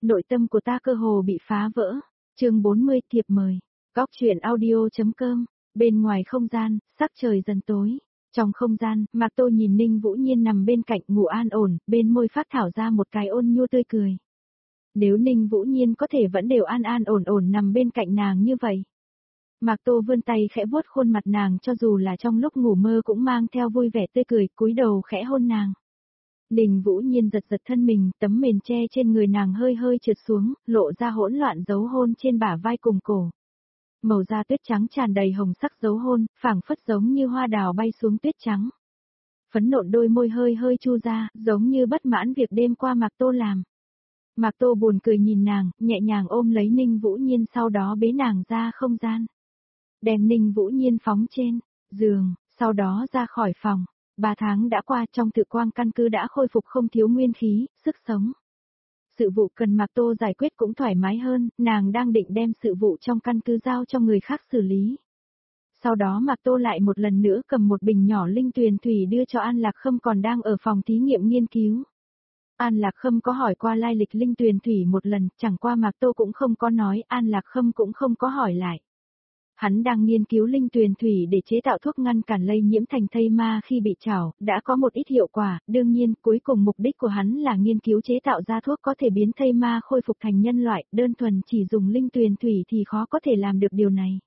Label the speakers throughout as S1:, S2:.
S1: nội tâm của ta cơ hồ bị phá vỡ. Chương 40 thiệp mời. Góc truyện audio.com. Bên ngoài không gian, sắc trời dần tối. Trong không gian, Mạc Tô nhìn Ninh Vũ Nhiên nằm bên cạnh ngủ an ổn, bên môi phát thảo ra một cái ôn nhu tươi cười. Nếu Ninh Vũ Nhiên có thể vẫn đều an an ổn ổn nằm bên cạnh nàng như vậy. Mạc Tô vươn tay khẽ vuốt khuôn mặt nàng cho dù là trong lúc ngủ mơ cũng mang theo vui vẻ tươi cười, cúi đầu khẽ hôn nàng. Ninh Vũ Nhiên giật giật thân mình, tấm mền che trên người nàng hơi hơi trượt xuống, lộ ra hỗn loạn dấu hôn trên bả vai cùng cổ. Màu da tuyết trắng tràn đầy hồng sắc dấu hôn, phảng phất giống như hoa đào bay xuống tuyết trắng. Phấn nộn đôi môi hơi hơi chu ra, giống như bất mãn việc đêm qua Mạc Tô làm. Mạc Tô buồn cười nhìn nàng, nhẹ nhàng ôm lấy Ninh Vũ Nhiên sau đó bế nàng ra không gian. Đem Ninh Vũ Nhiên phóng trên giường, sau đó ra khỏi phòng. 3 tháng đã qua, trong Thự Quang căn cứ đã khôi phục không thiếu nguyên khí, sức sống. Sự vụ cần Mạc Tô giải quyết cũng thoải mái hơn, nàng đang định đem sự vụ trong căn cứ giao cho người khác xử lý. Sau đó Mạc Tô lại một lần nữa cầm một bình nhỏ linh tuyền thủy đưa cho An Lạc Khâm còn đang ở phòng thí nghiệm nghiên cứu. An Lạc Khâm có hỏi qua lai lịch linh tuyền thủy một lần, chẳng qua Mạc Tô cũng không có nói, An Lạc Khâm cũng không có hỏi lại. Hắn đang nghiên cứu linh tuyền thủy để chế tạo thuốc ngăn cản lây nhiễm thành thây ma khi bị trảo, đã có một ít hiệu quả, đương nhiên cuối cùng mục đích của hắn là nghiên cứu chế tạo ra thuốc có thể biến thây ma khôi phục thành nhân loại, đơn thuần chỉ dùng linh tuyền thủy thì khó có thể làm được điều này.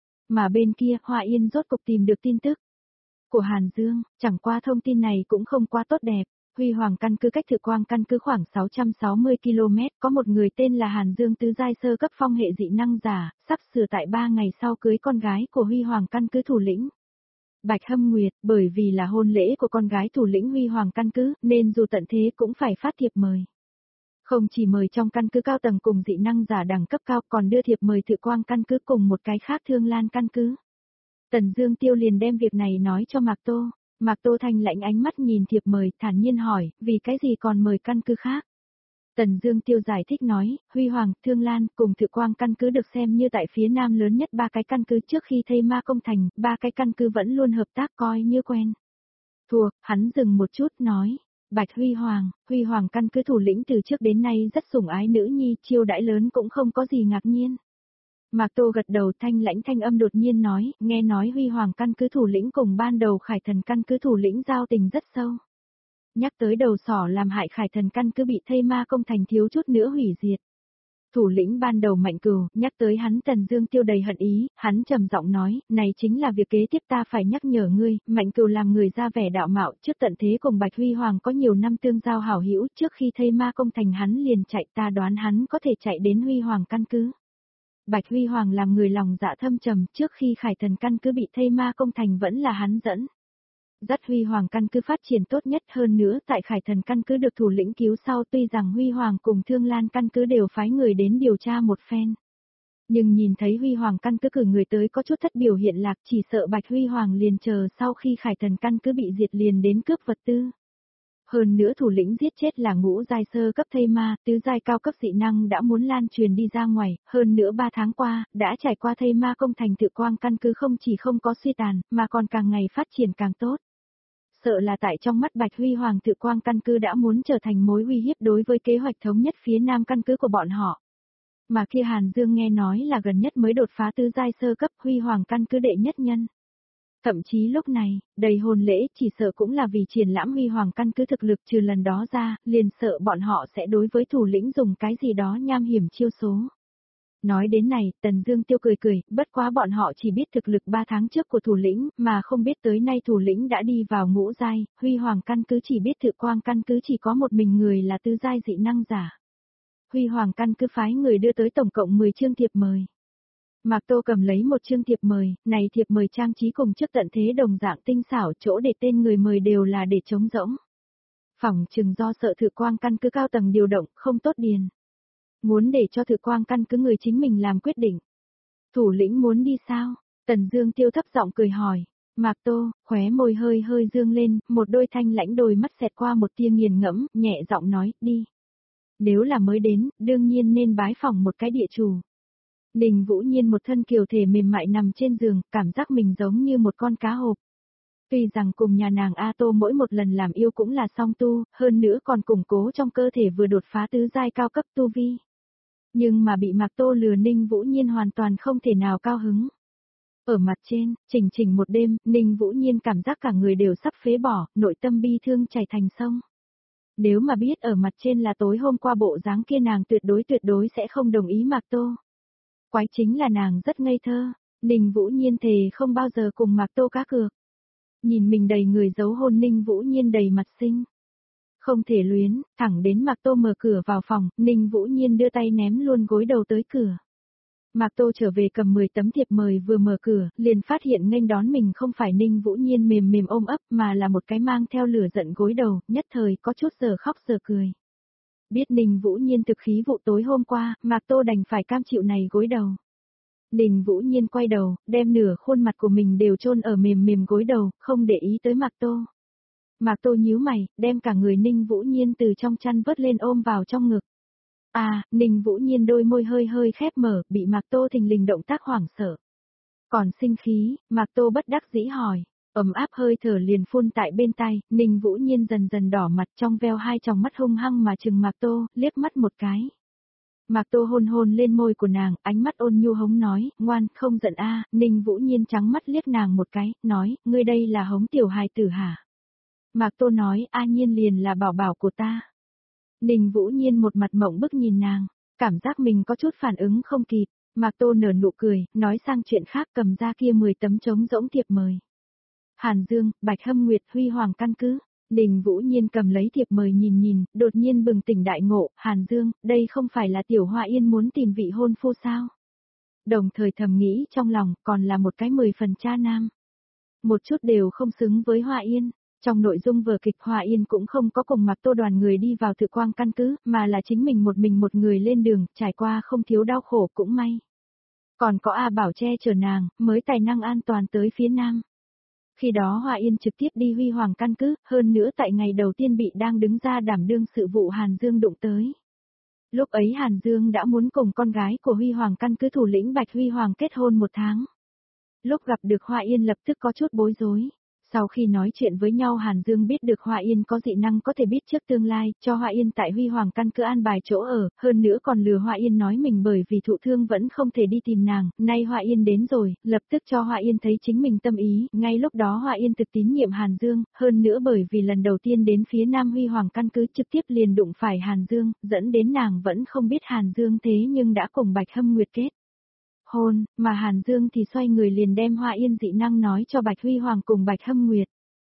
S1: Mà bên kia, Hoa Yên rốt cục tìm được tin tức của Hàn Dương, chẳng qua thông tin này cũng không quá tốt đẹp. Huy Hoàng căn cứ cách Thự Quang căn cứ khoảng 660 km, có một người tên là Hàn Dương tứ giai sơ cấp phong hệ dị năng giả, sắp sửa tại 3 ngày sau cưới con gái của Huy Hoàng căn cứ thủ lĩnh. Bạch Hâm Nguyệt, bởi vì là hôn lễ của con gái thủ lĩnh Huy Hoàng căn cứ, nên dù tận thế cũng phải phát thiệp mời. Không chỉ mời trong căn cứ cao tầng cùng dị năng giả đẳng cấp cao, còn đưa thiệp mời Thự Quang căn cứ cùng một cái khác Thương Lan căn cứ. Tần Dương Tiêu liền đem việc này nói cho Mạc Tô. Mạc Tô Thanh lãnh ánh mắt nhìn thiệp mời, thản nhiên hỏi, vì cái gì còn mời căn cứ khác? Tần Dương Tiêu giải thích nói, Huy Hoàng, Thương Lan cùng Thự Quang căn cứ được xem như tại phía Nam lớn nhất 3 cái căn cứ trước khi thây ma công thành, 3 cái căn cứ vẫn luôn hợp tác coi như quen. Thuộc, hắn dừng một chút nói, Bạch Huy Hoàng căn cứ thủ lĩnh từ trước đến nay rất sủng ái nữ nhi, chiêu đãi lớn cũng không có gì ngạc nhiên. Mạc Tô gật đầu, thanh lãnh thanh âm đột nhiên nói, nghe nói Huy Hoàng căn cứ thủ lĩnh cùng ban đầu Khải Thần căn cứ thủ lĩnh giao tình rất sâu. Nhắc tới đầu sỏ làm hại Khải Thần căn cứ bị thây ma công thành thiếu chút nữa hủy diệt. Thủ lĩnh ban đầu Mạnh Cửu, nhắc tới hắn Tần Dương Tiêu đầy hận ý, hắn trầm giọng nói, này chính là việc kế tiếp ta phải nhắc nhở ngươi, Mạnh Cửu làm người ra vẻ đạo mạo, trước tận thế cùng Bạch Huy Hoàng có nhiều năm tương giao hảo hữu, trước khi thây ma công thành hắn liền chạy, ta đoán hắn có thể chạy đến Huy Hoàng căn cứ. Bạch Huy Hoàng làm người lòng dạ thâm trầm, trước khi Khải Thần căn cứ bị thây ma công thành vẫn là hắn dẫn. Dắt Huy Hoàng căn cứ phát triển tốt nhất, hơn nữa tại Khải Thần căn cứ được thủ lĩnh cứu sau, tuy rằng Huy Hoàng cùng Thương Lan căn cứ đều phái người đến điều tra một phen. Nhưng nhìn thấy Huy Hoàng căn cứ cử người tới có chút thất biểu hiện lạc, chỉ sợ Bạch Huy Hoàng liền chờ sau khi Khải Thần căn cứ bị diệt liền đến cướp vật tư. Hơn nữa thủ lĩnh giết chết là ngũ giai sơ cấp thây ma, tứ giai cao cấp dị năng đã muốn lan truyền đi ra ngoài, hơn nữa 3 tháng qua, đã trải qua thây ma công thành Thự Quang căn cứ không chỉ không có suy tàn, mà còn càng ngày phát triển càng tốt. Sợ là tại trong mắt Bạch Huy Hoàng Thự Quang căn cứ đã muốn trở thành mối uy hiếp đối với kế hoạch thống nhất phía Nam căn cứ của bọn họ. Mà kia Hàn Dương nghe nói là gần nhất mới đột phá tứ giai sơ cấp Huy Hoàng căn cứ đệ nhất nhân. Thậm chí lúc này, đầy hôn lễ chỉ sợ cũng là vì triển lãm Huy Hoàng căn cứ thực lực, trừ lần đó ra, liền sợ bọn họ sẽ đối với thủ lĩnh dùng cái gì đó nham hiểm chiêu số. Nói đến này, Tần Dương Tiêu cười cười, bất quá bọn họ chỉ biết thực lực 3 tháng trước của thủ lĩnh, mà không biết tới nay thủ lĩnh đã đi vào ngũ giai, Huy Hoàng căn cứ chỉ biết Thự Quang căn cứ chỉ có một mình người là tứ giai dị năng giả. Huy Hoàng căn cứ phái người đưa tới tổng cộng 10 chương thiệp mời. Mạc Tô cầm lấy một chương thiệp mời, này thiệp mời trang trí cùng trước tận thế đồng dạng tinh xảo, chỗ để tên người mời đều là để trống rỗng. Phỏng chừng do sợ Thự Quang căn cứ cao tầng điều động, không tốt điền. Muốn để cho Thự Quang căn cứ người chính mình làm quyết định. Thủ lĩnh muốn đi sao? Tần Dương Tiêu thấp giọng cười hỏi. Mạc Tô, khóe môi hơi hơi dương lên, một đôi thanh lãnh đôi mắt xẹt qua một tia nghiền ngẫm, nhẹ giọng nói, đi. Nếu là mới đến, đương nhiên nên bái phỏng một cái địa chủ. Ninh Vũ Nhiên một thân kiều thể mềm mại nằm trên giường, cảm giác mình giống như một con cá hộp. Tuy rằng cùng nhà nàng A Tô mỗi một lần làm yêu cũng là song tu, hơn nữa còn củng cố trong cơ thể vừa đột phá tứ giai cao cấp tu vi. Nhưng mà bị Mạc Tô lừa Ninh Vũ Nhiên hoàn toàn không thể nào cao hứng. Ở mặt trên, chỉnh chỉnh một đêm, Ninh Vũ Nhiên cảm giác cả người đều sắp phế bỏ, nội tâm bi thương chảy thành sông. Nếu mà biết ở mặt trên là tối hôm qua bộ dáng kia nàng tuyệt đối sẽ không đồng ý Mạc Tô. Quái chính là nàng rất ngây thơ, Ninh Vũ Nhiên thề không bao giờ cùng Mạc Tô cá cược. Nhìn mình đầy người giấu hôn Ninh Vũ Nhiên đầy mặt xinh. Không thể luyến, thẳng đến Mạc Tô mở cửa vào phòng, Ninh Vũ Nhiên đưa tay ném luôn gối đầu tới cửa. Mạc Tô trở về cầm 10 tấm thiệp mời vừa mở cửa, liền phát hiện nghênh đón mình không phải Ninh Vũ Nhiên mềm mềm ôm ấp mà là một cái mang theo lửa giận gối đầu, nhất thời có chút giờ khóc giờ cười. Biết Ninh Vũ Nhiên thực khí vụ tối hôm qua, Mạc Tô đành phải cam chịu này gối đầu. Ninh Vũ Nhiên quay đầu, đem nửa khuôn mặt của mình đều chôn ở mềm mềm gối đầu, không để ý tới Mạc Tô. Mạc Tô nhíu mày, đem cả người Ninh Vũ Nhiên từ trong chăn vớt lên ôm vào trong ngực. Ninh Vũ Nhiên đôi môi hơi hơi khép mở, bị Mạc Tô thình lình động tác hoảng sợ. Còn sinh khí, Mạc Tô bất đắc dĩ hỏi, ấm áp hơi thở liền phun tại bên tai, Ninh Vũ Nhiên dần dần đỏ mặt trong veo hai tròng mắt hung hăng mà chừng Mạc Tô, liếc mắt một cái. Mạc Tô hôn hôn lên môi của nàng, ánh mắt ôn nhu hống nói, ngoan, không giận Ninh Vũ Nhiên trắng mắt liếc nàng một cái, nói, ngươi đây là hống tiểu hài tử hả? Mạc Tô nói, Nhiên liền là bảo bảo của ta. Ninh Vũ Nhiên một mặt mộng bức nhìn nàng, cảm giác mình có chút phản ứng không kịp, Mạc Tô nở nụ cười, nói sang chuyện khác cầm ra kia 10 tấm trống rỗng thiệp mời. Hàn Dương, Bạch Hâm Nguyệt, Huy Hoàng căn cứ. Ninh Vũ Nhiên cầm lấy thiệp mời nhìn, đột nhiên bừng tỉnh đại ngộ, Hàn Dương, đây không phải là Tiểu Hoa Yên muốn tìm vị hôn phu sao? Đồng thời thầm nghĩ trong lòng, còn là một cái 10 phần cha nam. Một chút đều không xứng với Hoa Yên. Trong nội dung vở kịch Hoa Yên cũng không có cùng Mạc Tô đoàn người đi vào Thự Quang căn cứ, mà là chính mình một người lên đường, trải qua không thiếu đau khổ cũng may. Còn có A Bảo che chở nàng, mới tài năng an toàn tới phía Nam. Khi đó Hoa Yên trực tiếp đi Huy Hoàng căn cứ, hơn nữa tại ngày đầu tiên bị đang đứng ra đảm đương sự vụ Hàn Dương đụng tới. Lúc ấy Hàn Dương đã muốn cùng con gái của Huy Hoàng căn cứ thủ lĩnh Bạch Huy Hoàng kết hôn 1 tháng. Lúc gặp được Hoa Yên lập tức có chút bối rối. Sau khi nói chuyện với nhau Hàn Dương biết được Hoa Yên có dị năng có thể biết trước tương lai, cho Hoa Yên tại Huy Hoàng căn cứ an bài chỗ ở, hơn nữa còn lừa Hoa Yên nói mình bởi vì thụ thương vẫn không thể đi tìm nàng, nay Hoa Yên đến rồi, lập tức cho Hoa Yên thấy chính mình tâm ý, ngay lúc đó Hoa Yên thực tín nhiệm Hàn Dương, hơn nữa bởi vì lần đầu tiên đến phía Nam Huy Hoàng căn cứ trực tiếp liền đụng phải Hàn Dương, dẫn đến nàng vẫn không biết Hàn Dương thế nhưng đã cùng Bạch Hâm Nguyệt kết hôn, mà Hàn Dương thì xoay người liền đem Hoa Yên dị năng nói cho Bạch Huy Hoàng cùng Bạch Hâm Nguyệt.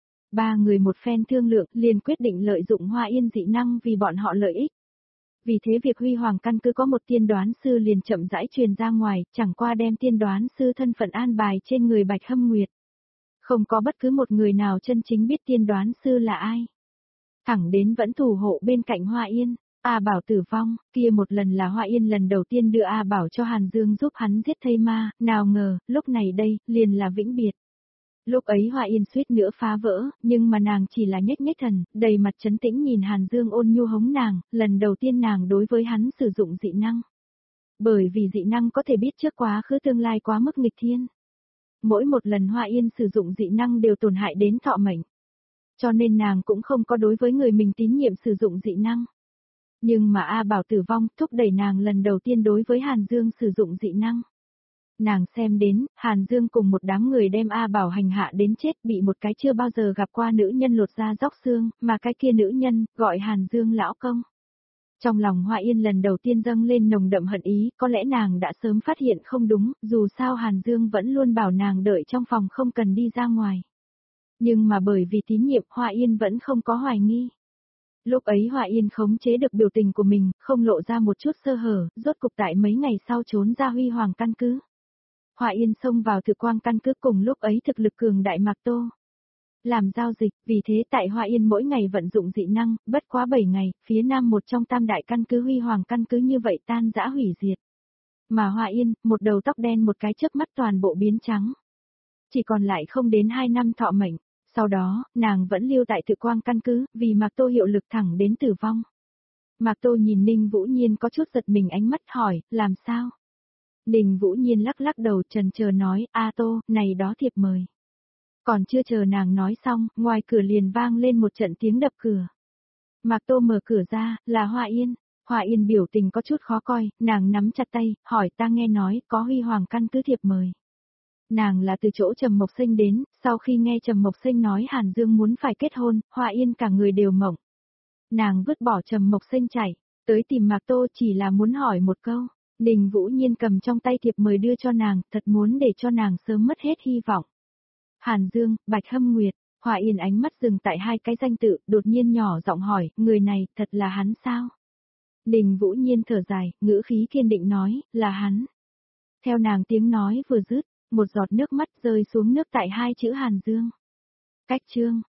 S1: 3 người một phen thương lượng liền quyết định lợi dụng Hoa Yên dị năng vì bọn họ lợi ích. Vì thế việc Huy Hoàng căn cứ có một tiên đoán sư liền chậm rãi truyền ra ngoài, chẳng qua đem tiên đoán sư thân phận an bài trên người Bạch Hâm Nguyệt. Không có bất cứ một người nào chân chính biết tiên đoán sư là ai. Thẳng đến vẫn thủ hộ bên cạnh Hoa Yên. A Bảo tử vong, kia một lần là Hoa Yên lần đầu tiên đưa A Bảo cho Hàn Dương giúp hắn giết thây ma, nào ngờ, lúc này đây, liền là vĩnh biệt. Lúc ấy Hoa Yên suýt nữa phá vỡ, nhưng mà nàng chỉ là nhếch nhếch thần, đầy mặt trấn tĩnh nhìn Hàn Dương ôn nhu hống nàng, lần đầu tiên nàng đối với hắn sử dụng dị năng. Bởi vì dị năng có thể biết trước quá khứ tương lai quá mức nghịch thiên. Mỗi một lần Hoa Yên sử dụng dị năng đều tổn hại đến thọ mệnh. Cho nên nàng cũng không có đối với người mình tín nhiệm sử dụng dị năng. Nhưng mà A Bảo tử vong thúc đẩy nàng lần đầu tiên đối với Hàn Dương sử dụng dị năng. Nàng xem đến, Hàn Dương cùng một đám người đem A Bảo hành hạ đến chết bị một cái chưa bao giờ gặp qua nữ nhân lột da róc xương, mà cái kia nữ nhân, gọi Hàn Dương lão công. Trong lòng Hoa Yên lần đầu tiên dâng lên nồng đậm hận ý, có lẽ nàng đã sớm phát hiện không đúng, dù sao Hàn Dương vẫn luôn bảo nàng đợi trong phòng không cần đi ra ngoài. Nhưng mà bởi vì tín nhiệm Hoa Yên vẫn không có hoài nghi. Lúc ấy Hoa Yên khống chế được biểu tình của mình, không lộ ra một chút sơ hở, rốt cục tại mấy ngày sau trốn ra Huy Hoàng căn cứ. Hoa Yên xông vào Thự Quang căn cứ cùng lúc ấy thực lực cường đại Mạc Tô. Làm giao dịch, vì thế tại Hoa Yên mỗi ngày vận dụng dị năng, bất quá 7 ngày, phía Nam một trong tam đại căn cứ Huy Hoàng căn cứ như vậy tan rã hủy diệt. Mà Hoa Yên, một đầu tóc đen một cái chớp mắt toàn bộ biến trắng. Chỉ còn lại không đến 2 năm thọ mệnh. Sau đó, nàng vẫn lưu tại Thự Quang căn cứ, vì Mạc Tô hiệu lực thẳng đến tử vong. Mạc Tô nhìn Ninh Vũ Nhiên có chút giật mình ánh mắt hỏi, làm sao? Ninh Vũ Nhiên lắc lắc đầu trần chờ nói, A Tô, này đó thiệp mời. Còn chưa chờ nàng nói xong, ngoài cửa liền vang lên một trận tiếng đập cửa. Mạc Tô mở cửa ra, là Hoa Yên. Hoa Yên biểu tình có chút khó coi, nàng nắm chặt tay, hỏi ta nghe nói có Huy Hoàng căn cứ thiệp mời. Nàng là từ chỗ Trầm Mộc Sinh đến, sau khi nghe Trầm Mộc Sinh nói Hàn Dương muốn phải kết hôn, Hoa Yên cả người đều mộng. Nàng vứt bỏ Trầm Mộc Sinh chạy, tới tìm Mạc Tô chỉ là muốn hỏi một câu. Ninh Vũ Nhiên cầm trong tay thiệp mời đưa cho nàng, thật muốn để cho nàng sớm mất hết hy vọng. Hàn Dương, Bạch Hâm Nguyệt, Hoa Yên ánh mắt dừng tại hai cái danh tự, đột nhiên nhỏ giọng hỏi, người này, thật là hắn sao? Ninh Vũ Nhiên thở dài, ngữ khí kiên định nói, là hắn. Theo nàng tiếng nói vừa dứt, một giọt nước mắt rơi xuống nước tại hai chữ Hàn Dương. Cách chương